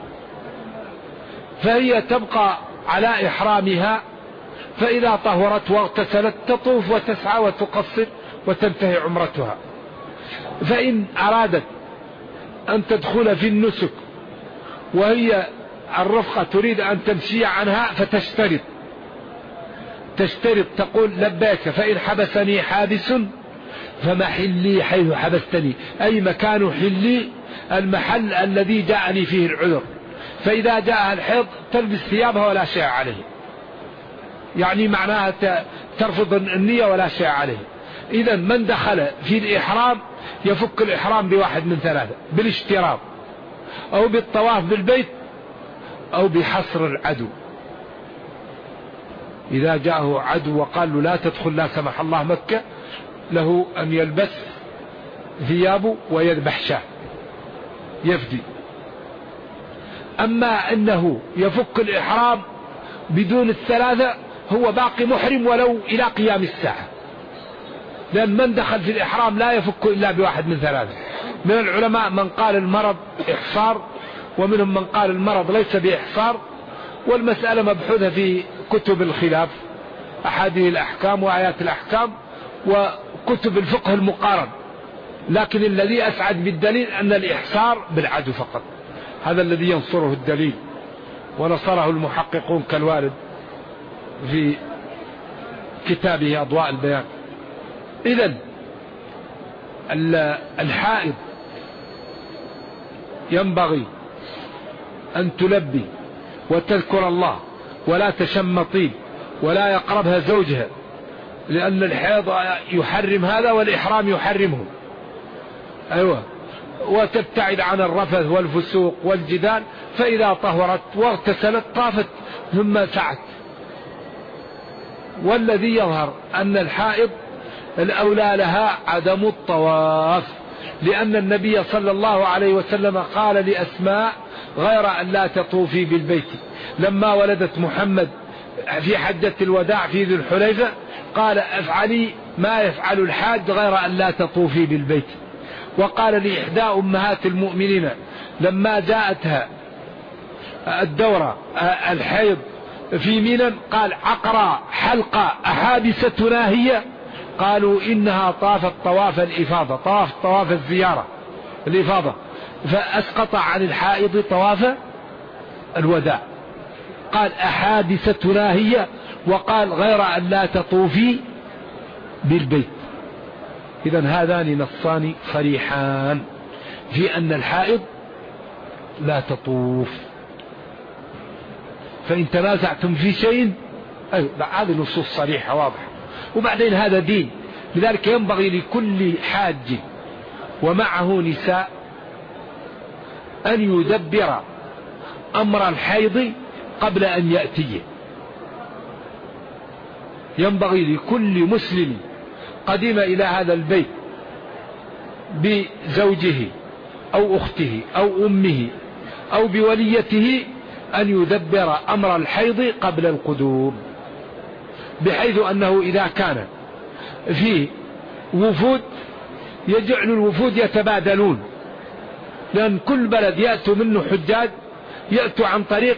فهي تبقى على إحرامها، فإذا طهرت واغتسلت تطوف وتسعى وتقصر وتنتهي عمرتها. فإن أرادت أن تدخل في النسك وهي الرفقة تريد أن تمشي عنها تشترط تقول: لبيك فإن حبسني حابس فمحلي حيث حبستني، أي مكان حلي المحل الذي جاءني فيه العذر. فإذا جاءها الحيض تلبس ثيابها ولا شيء عليه، يعني معناها ترفض النية ولا شيء عليه. إذا من دخل في الإحرام يفك الإحرام بواحد من ثلاثة: بالاشتراط، أو بالطواف بالبيت، أو بحصر العدو. إذا جاءه عدو وقال له لا تدخل لا سمح الله مكة، له أن يلبس ثيابه ويذبح شاة يفدي. أما أنه يفك الإحرام بدون الثلاثة هو باقي محرم ولو إلى قيام الساعة، لأن من دخل في الإحرام لا يفك إلا بواحد من ثلاثة. من العلماء من قال المرض إحصار، ومنهم من قال المرض ليس بإحصار، والمسألة مبحوثة في كتب الخلاف، أحاديث الأحكام وآيات الأحكام وكتب الفقه المقارن. لكن الذي أسعد بالدليل أن الإحصار بالعدو فقط، هذا الذي ينصره الدليل، ونصره المحققون كالوارد في كتابه أضواء البيان. إذن الحائض ينبغي أن تلبي وتذكر الله ولا تشم طيب ولا يقربها زوجها، لأن الحيض يحرم هذا والإحرام يحرمه. أيوة. وتبتعد عن الرفث والفسوق والجدال، فإذا طهرت واغتسلت طافت ثم سعت. والذي يظهر أن الحائض الأولى لها عدم الطواف، لأن النبي صلى الله عليه وسلم قال لأسماء: غير أن لا تطوفي بالبيت. لما ولدت محمد في حجة الوداع في ذي الحليفة قال: افعلي ما يفعل الحاج غير أن لا تطوفي بالبيت. وقال لإحدى أمهات المؤمنين لما جاءتها الدورة الحيض في منى قال عقرى حلقة أحادثتنا هي؟ قالوا إنها طافت طواف الإفاضة، طواف الزيارة الإفاضة، فأسقط عن الحائض طواف الوداع. قال أحادثتنا هي، وقال غير أن لا تطوفي بالبيت. إذن هذان نصان صريحان في أن الحائض لا تطوف. فإن تنازعتم في شيء هذه نصوص صريحة واضحة. وبعدين هذا دين، لذلك ينبغي لكل حاج ومعه نساء أن يدبر أمر الحيض قبل أن يأتيه. ينبغي لكل مسلم قدم إلى هذا البيت بزوجه أو أخته أو أمه أو بوليته أن يدبر أمر الحيض قبل القدوم، بحيث أنه إذا كان فيه وفود يجعل الوفود يتبادلون، لأن كل بلد يأتوا منه حجاج يأتوا عن طريق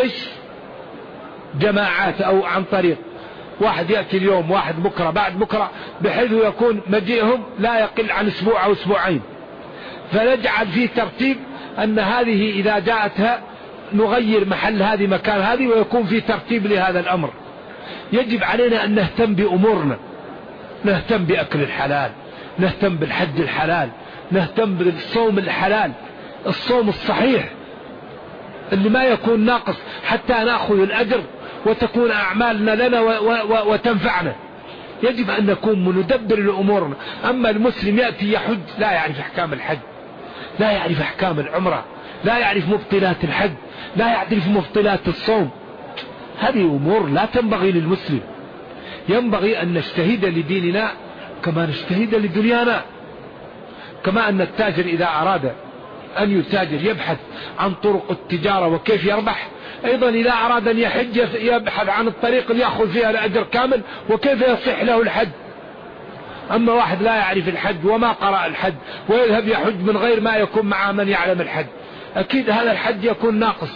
جماعات، أو عن طريق واحد يأتي اليوم واحد بكرة بعد بكرة، بحيث يكون مجيئهم لا يقل عن أسبوع أو أسبوعين. فنجعل فيه ترتيب أن هذه إذا جاءتها نغير محل هذه مكان هذه، ويكون في ترتيب لهذا الأمر. يجب علينا أن نهتم بأمورنا، نهتم بأكل الحلال، نهتم بالحج الحلال، نهتم بالصوم الحلال، الصوم الصحيح اللي ما يكون ناقص، حتى نأخذ الأجر وتكون أعمالنا لنا وتنفعنا. يجب أن نكون ندبر لأمورنا. أما المسلم يأتي يحج لا يعرف أحكام الحج، لا يعرف أحكام العمرة، لا يعرف مبطلات الحج، لا يعرف مبطلات الصوم. هذه أمور لا تنبغي للمسلم. ينبغي أن نجتهد لديننا كما نجتهد لدنيانا. كما أن التاجر إذا أراد أن يتاجر يبحث عن طرق التجارة وكيف يربح، أيضا إذا أراد أن يحج يبحث عن الطريق اللي يأخذ فيها الأجر كامل وكيف يصح له الحج. أما واحد لا يعرف الحج وما قرأ الحج ويذهب يحج من غير ما يكون معه من يعلم الحج، أكيد هذا الحج يكون ناقص.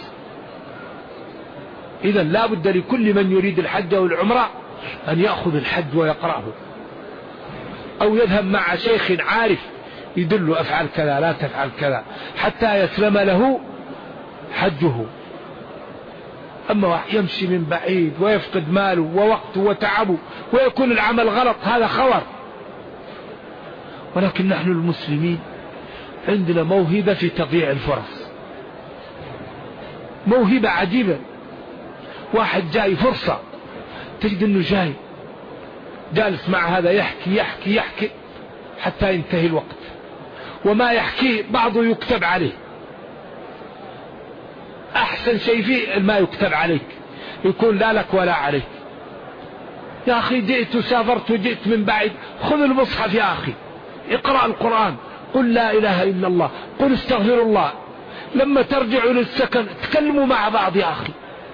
إذا لا بد لكل من يريد الحج والعمرة أن يأخذ الحج ويقرأه، أو يذهب مع شيخ عارف يدله أفعل كذا لا تفعل كذا حتى يسلم له حجه. أما يمشي من بعيد ويفقد ماله ووقته وتعبه ويكون العمل غلط، هذا خور. ولكن نحن المسلمين عندنا موهبة في تضييع الفرص، موهبة عجيبة. واحد جاي فرصة تجد انه جاي جالس مع هذا يحكي يحكي يحكي حتى ينتهي الوقت، وما يحكي بعضه يكتب عليه. احسن شيء فيه ما يكتب عليك، يكون لا لك ولا عليك. يا اخي جئت وسافرت وجئت من بعيد، خذ المصحف يا اخي، اقرأ القرآن، قل لا اله الا الله، قل استغفر الله. لما ترجعوا للسكن تكلموا مع بعض يا اخي،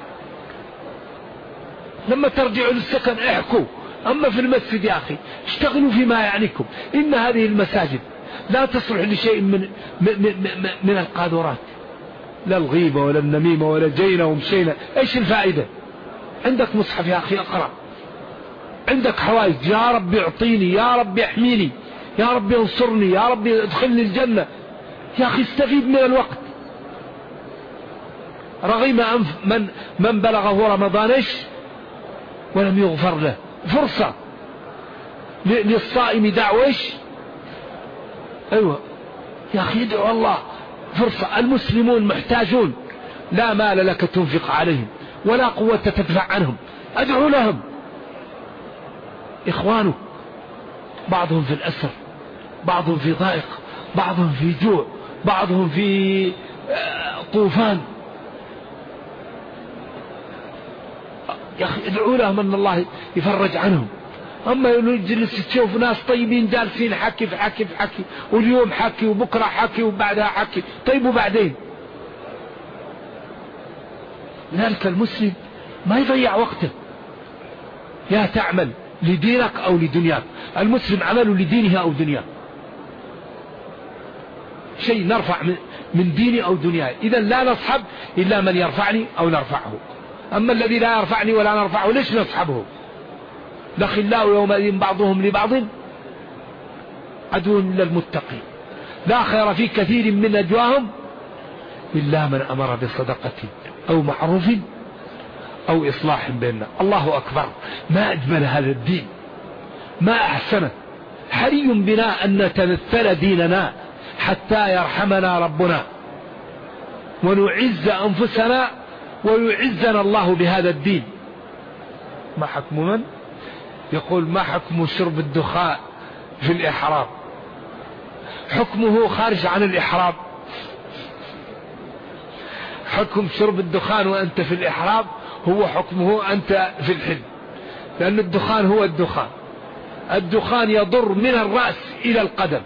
لما ترجعوا للسكن احكوا. اما في المسجد يا اخي اشتغلوا فيما يعنيكم. ان هذه المساجد لا تصلح لشيء من القاذورات، لا الغيبة ولا النميمة ولا جينا ومشينا. ايش الفائدة؟ عندك مصحف يا اخي اقرأ، عندك حوائج يا رب يعطيني، يا رب يحميني، يا رب ينصرني، يا رب يدخلني الجنة. يا اخي استفيد من الوقت. رغم أنف من بلغه رمضان ايش ولم يغفر له. فرصة للصائم دعوة ايش؟ ايوه يا اخي ادعو الله. فرصة. المسلمون محتاجون، لا مال لك تنفق عليهم ولا قوة تدفع عنهم، ادعو لهم. اخوانه بعضهم في الأسر، بعضهم في ضائق، بعضهم في جوع، بعضهم في طوفان. يا أخي ادعوا لهم أن الله يفرج عنهم. أما يجلس تشوف ناس طيبين جالسين حكي في حكي في حكي، واليوم حكي وبكرة حكي وبعدها حكي، طيب وبعدين؟ لذلك المسلم ما يضيع وقته، يا تعمل لدينك أو لدنياك. المسلم عمله لدينه أو دنياه. شيء نرفع من ديني أو دنياي. إذا لا نصحب إلا من يرفعني أو نرفعه. أما الذي لا يرفعني ولا نرفعه ليش نصحبه؟ لخلاء يومئذ بعضهم لبعض عدو للمتقين لا خير في كثير من نجواهم إلا من أمر بصدقة أو معروف أو إصلاح بيننا. الله أكبر، ما أجمل هذا الدين، ما أحسنه. حري بنا أن نتمثل ديننا حتى يرحمنا ربنا ونعز أنفسنا ويعزنا الله بهذا الدين. ما حكم من؟ يقول ما حكم شرب الدخان في الإحرام؟ حكمه خارج عن الإحرام. حكم شرب الدخان وأنت في الإحرام هو حكمه أنت في الحل، لأن الدخان هو الدخان. الدخان يضر من الرأس إلى القدم،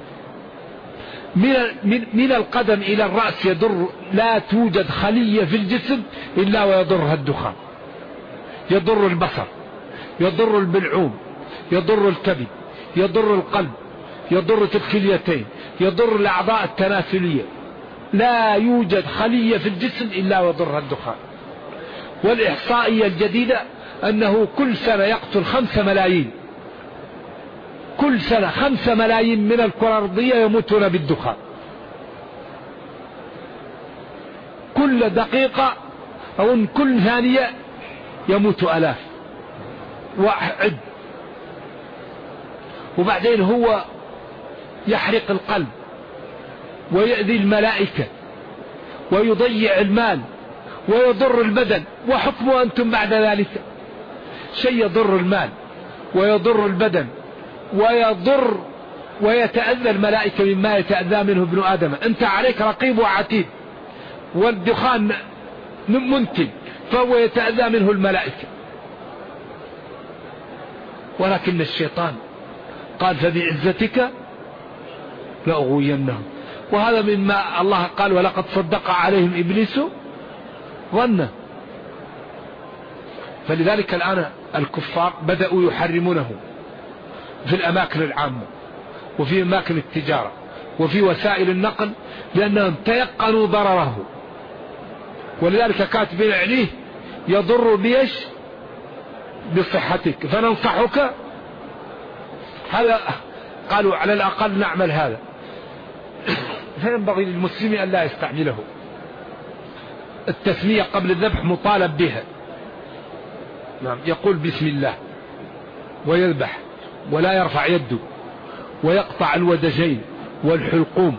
من القدم إلى الرأس يضر. لا توجد خلية في الجسم إلا ويضرها الدخان. يضر البصر، يضر البلعوم، يضر الكبد، يضر القلب، يضر الكليتين، يضر الأعضاء التناسلية. لا يوجد خلية في الجسم إلا ويضرها الدخان. والإحصائية الجديدة أنه كل سنة يقتل 5 ملايين، كل سنة 5 ملايين من الكرة الأرضية يموتون بالدخان. كل دقيقة أو كل ثانية يموت 1000 واحد. وبعدين هو يحرق القلب ويؤذي الملائكة ويضيع المال ويضر البدن. وحكمه أنتم بعد ذلك؟ شيء يضر المال ويضر البدن ويضر ويتأذى الملائكة مما يتأذى منه ابن آدم. أنت عليك رقيب وعتيد، والدخان منتن فهو يتأذى منه الملائكة. ولكن الشيطان قال فبعزتك لأغوينهم. وهذا مما الله قال ولقد صدق عليهم إبليس ظنه. فلذلك الآن الكفار بدأوا يحرمونه في الأماكن العامة وفي أماكن التجارة وفي وسائل النقل، لأنهم تيقنوا ضرره. ولذلك كاتبين عليه يضر بيش بصحتك فننصحك. هذا قالوا على الأقل نعمل هذا. فينبغي للمسلم أن لا يستعمله. التسمية قبل الذبح مطالب بها. نعم، يقول بسم الله ويذبح ولا يرفع يده ويقطع الودجين والحلقوم،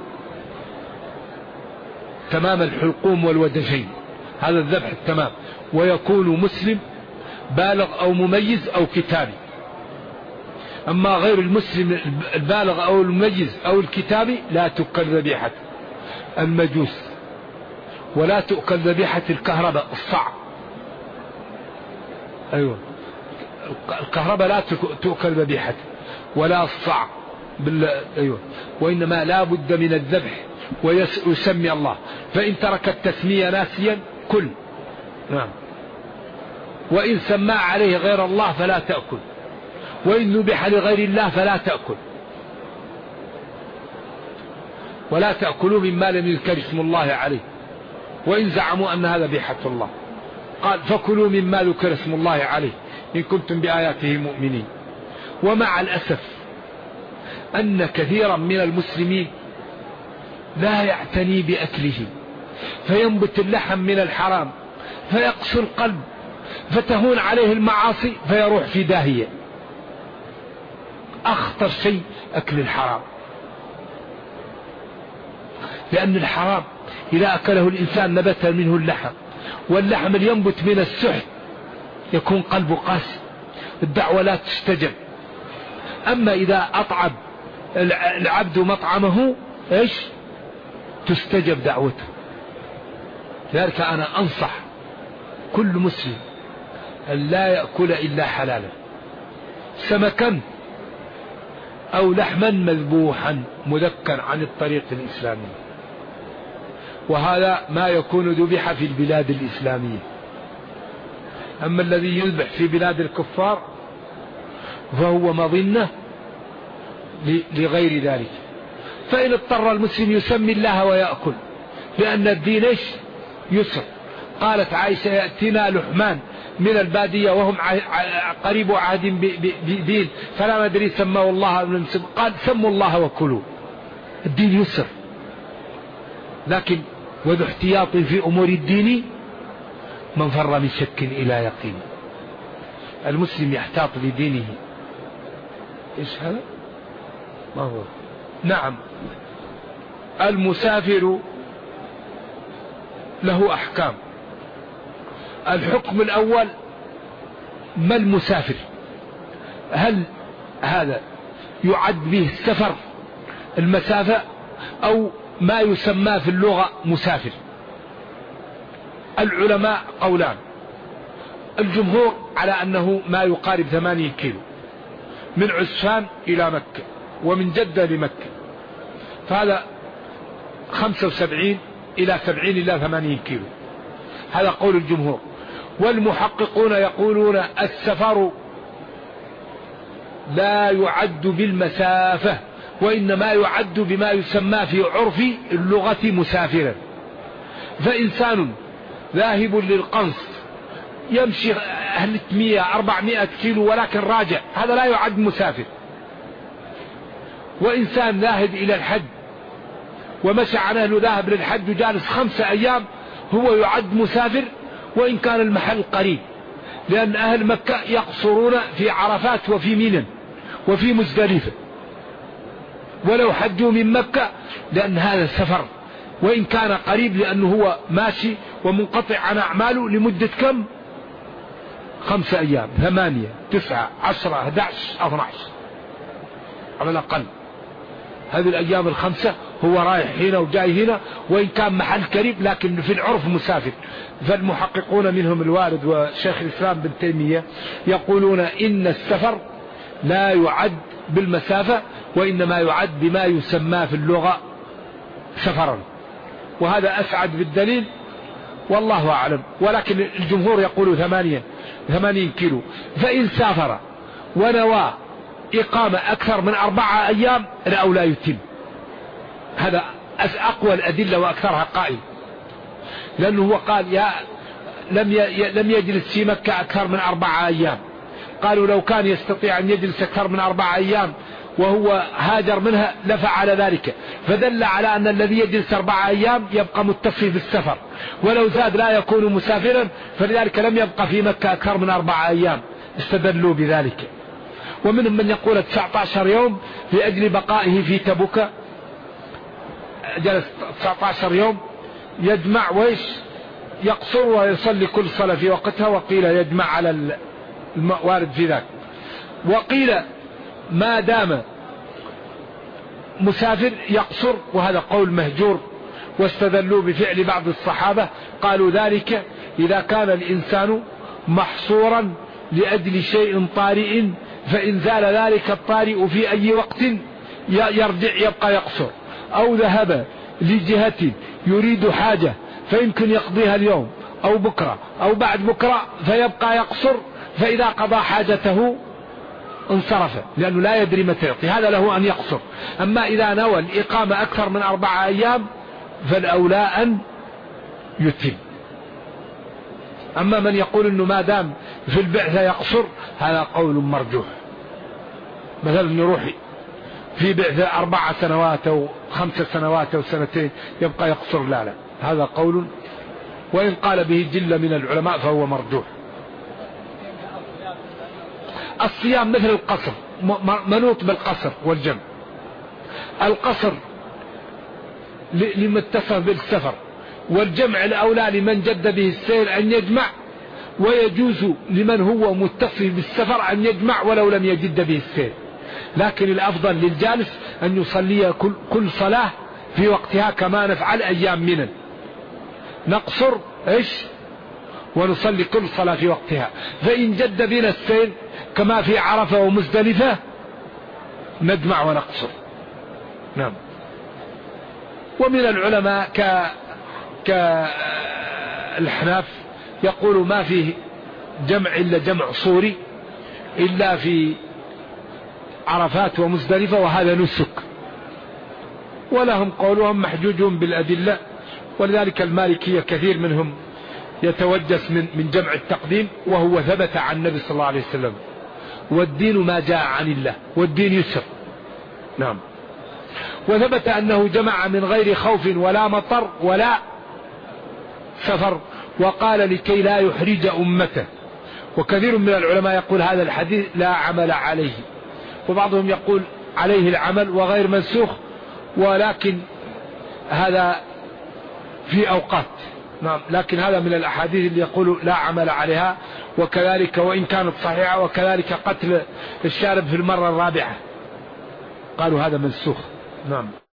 تمام الحلقوم والودجين، هذا الذبح التمام. ويكون مسلم بالغ أو مميز أو كتابي. أما غير المسلم البالغ أو المميز أو الكتابي لا تؤكل ذبيحة المجوس، ولا تؤكل ذبيحة الكهرباء الصعب. أيوة، الكهرباء لا تؤكل ذبيحة ولا الصعب أيوة. وإنما لا بد من الذبح ويسمي الله. فإن ترك التسمية ناسيا كل. نعم. وإن سمى عليه غير الله فلا تأكل، وإن ذبح لغير الله فلا تأكل. ولا تأكلوا مما لم يذكر اسم الله عليه وإن زعموا أن هذا ذبيحة الله. قال فكلوا مما ذكر اسم الله عليه إن كنتم بآياته مؤمنين. ومع الأسف أن كثيرا من المسلمين لا يعتني بأكله، فينبت اللحم من الحرام فيقسو القلب فتهون عليه المعاصي فيروح في داهية. أخطر شيء أكل الحرام، لأن الحرام إذا أكله الإنسان نبت منه اللحم، واللحم اللي ينبت من السحت يكون قلبه قاسي، الدعوة لا تستجب. أما إذا أطعم العبد مطعمه إيش تستجب دعوته. لذلك أنا أنصح كل مسلم أن لا يأكل إلا حلالا، سمكا أو لحما مذبوحا مذكا عن الطريق الإسلامي. وهذا ما يكون ذبح في البلاد الإسلامية. أما الذي يذبح في بلاد الكفار فهو مظنة لغير ذلك. فإن اضطر المسلم يسمي الله ويأكل، لأن الدين إيش؟ يسر. قالت عائشة يأتينا لحمان من البادية وهم قريب عهد بدين فلا ندري سموا الله أم لم يسموا، قال سموا الله وكلوا، الدين يسر. لكن وذو احتياط في أمور الدين من فر من شك إلى يقين. المسلم يحتاط لدينه. إيش هذا؟ ما هو؟ نعم. المسافر له أحكام. الحكم الأول: ما المسافر؟ هل هذا يعد به السفر المسافة أو ما يسمى في اللغة مسافر؟ العلماء قولان. الجمهور على أنه ما يقارب 80 كيلو من عسفان إلى مكة ومن جدة لمكة، فهذا 75 إلى 70 إلى 80 كيلو، هذا قول الجمهور. والمحققون يقولون السفر لا يعد بالمسافة، وإنما يعد بما يسمى في عرف اللغة مسافرا. فإنسان ذاهب للقنص يمشي 300-400 كيلو ولكن راجع، هذا لا يعد مسافر. وإنسان ذاهب إلى الحج ومشى عن أهله ذاهب للحج وجالس 5 أيام هو يعد مسافر وإن كان المحل قريب، لأن أهل مكة يقصرون في عرفات وفي منى وفي مزدلفة ولو حجوا من مكة، لأن هذا سفر وإن كان قريب، لأنه هو ماشي ومنقطع عن أعماله لمدة كم؟ 5 أيام، 8 9 10 11 12 على الأقل. هذه الأيام ال5 هو رايح هنا وجاي هنا، وإن كان محل قريب لكن في العرف مسافر. فالمحققون منهم الوارد وشيخ الإسلام بن تيمية يقولون إن السفر لا يعد بالمسافة، وإنما يعد بما يسمى في اللغة سفرا، وهذا أسعد بالدليل والله أعلم. ولكن الجمهور يقول 80 كيلو. فإن سافر ونوى إقامة أكثر من 4 أيام أو لا يتم، هذا أقوى الأدلة وأكثرها قائل، لأنه هو قال لم يجلس في مكة أكثر من 4 أيام. قالوا لو كان يستطيع أن يجلس أكثر من 4 أيام وهو هاجر منها لفعل ذلك، فدل على أن الذي يجلس 4 أيام يبقى متصف بالسفر، ولو زاد لا يكون مسافرا، فلذلك لم يبقى في مكة أكثر من 4 أيام، استدلوا بذلك. ومنهم من يقول 19 يوم لأجل بقائه في تبوك، جلس 19 يوم يجمع ويش يقصر ويصلي كل صلاة في وقتها، وقيل يجمع على الوارد في ذاك. وقيل ما دام مسافر يقصر، وهذا قول مهجور، واستدلوا بفعل بعض الصحابة، قالوا ذلك إذا كان الإنسان محصورا لأجل شيء طارئ، فإن زال ذلك الطارئ في أي وقت يرجع يبقى يقصر، أو ذهب لجهة يريد حاجة فيمكن يقضيها اليوم أو بكرة أو بعد بكرة فيبقى يقصر، فإذا قضى حاجته انصرف، لأنه لا يدري متى يقضي، هذا له أن يقصر. أما إذا نوى الإقامة أكثر من 4 أيام فالأولى أن يتم. أما من يقول أنه ما دام في البعثة يقصر، هذا قول مرجوح. مثلا نروح في بعثة 4 سنوات أو 5 سنوات أو 2 سنين يبقى يقصر، لا هذا قول، وإن قال به جلة من العلماء فهو مرجوح. الصيام مثل القصر، منوط بالقصر والجمع. القصر لمتصف بالسفر، والجمع الأولى لمن جد به السير أن يجمع، ويجوز لمن هو متصف بالسفر أن يجمع ولو لم يجد به السير. لكن الأفضل للجالس أن يصلي كل صلاة في وقتها، كما نفعل أيام منى، نقصر ونصلي كل صلاة في وقتها. فإن جد بنا السير كما في عرفة ومزدلفة نجمع ونقصر. نعم. ومن العلماء كالحناف يقول ما فيه جمع إلا جمع صوري إلا في عرفات ومزدلفة، وهذا نسك، ولهم قولهم محجوجون بالأدلة. ولذلك المالكية كثير منهم يتوجس من جمع التقديم، وهو ثبت عن النبي صلى الله عليه وسلم. والدين ما جاء عن الله، والدين يسر. نعم. وثبت أنه جمع من غير خوف ولا مطر ولا سفر، وقال لكي لا يحرج أمته. وكثير من العلماء يقول هذا الحديث لا عمل عليه، وبعضهم يقول عليه العمل وغير منسوخ، ولكن هذا في أوقات. نعم. لكن هذا من الأحاديث اللي يقول لا عمل عليها، وكذلك وإن كانت صحيحة، وكذلك قتل الشارب في المرة الرابعة قالوا هذا منسوخ. نعم.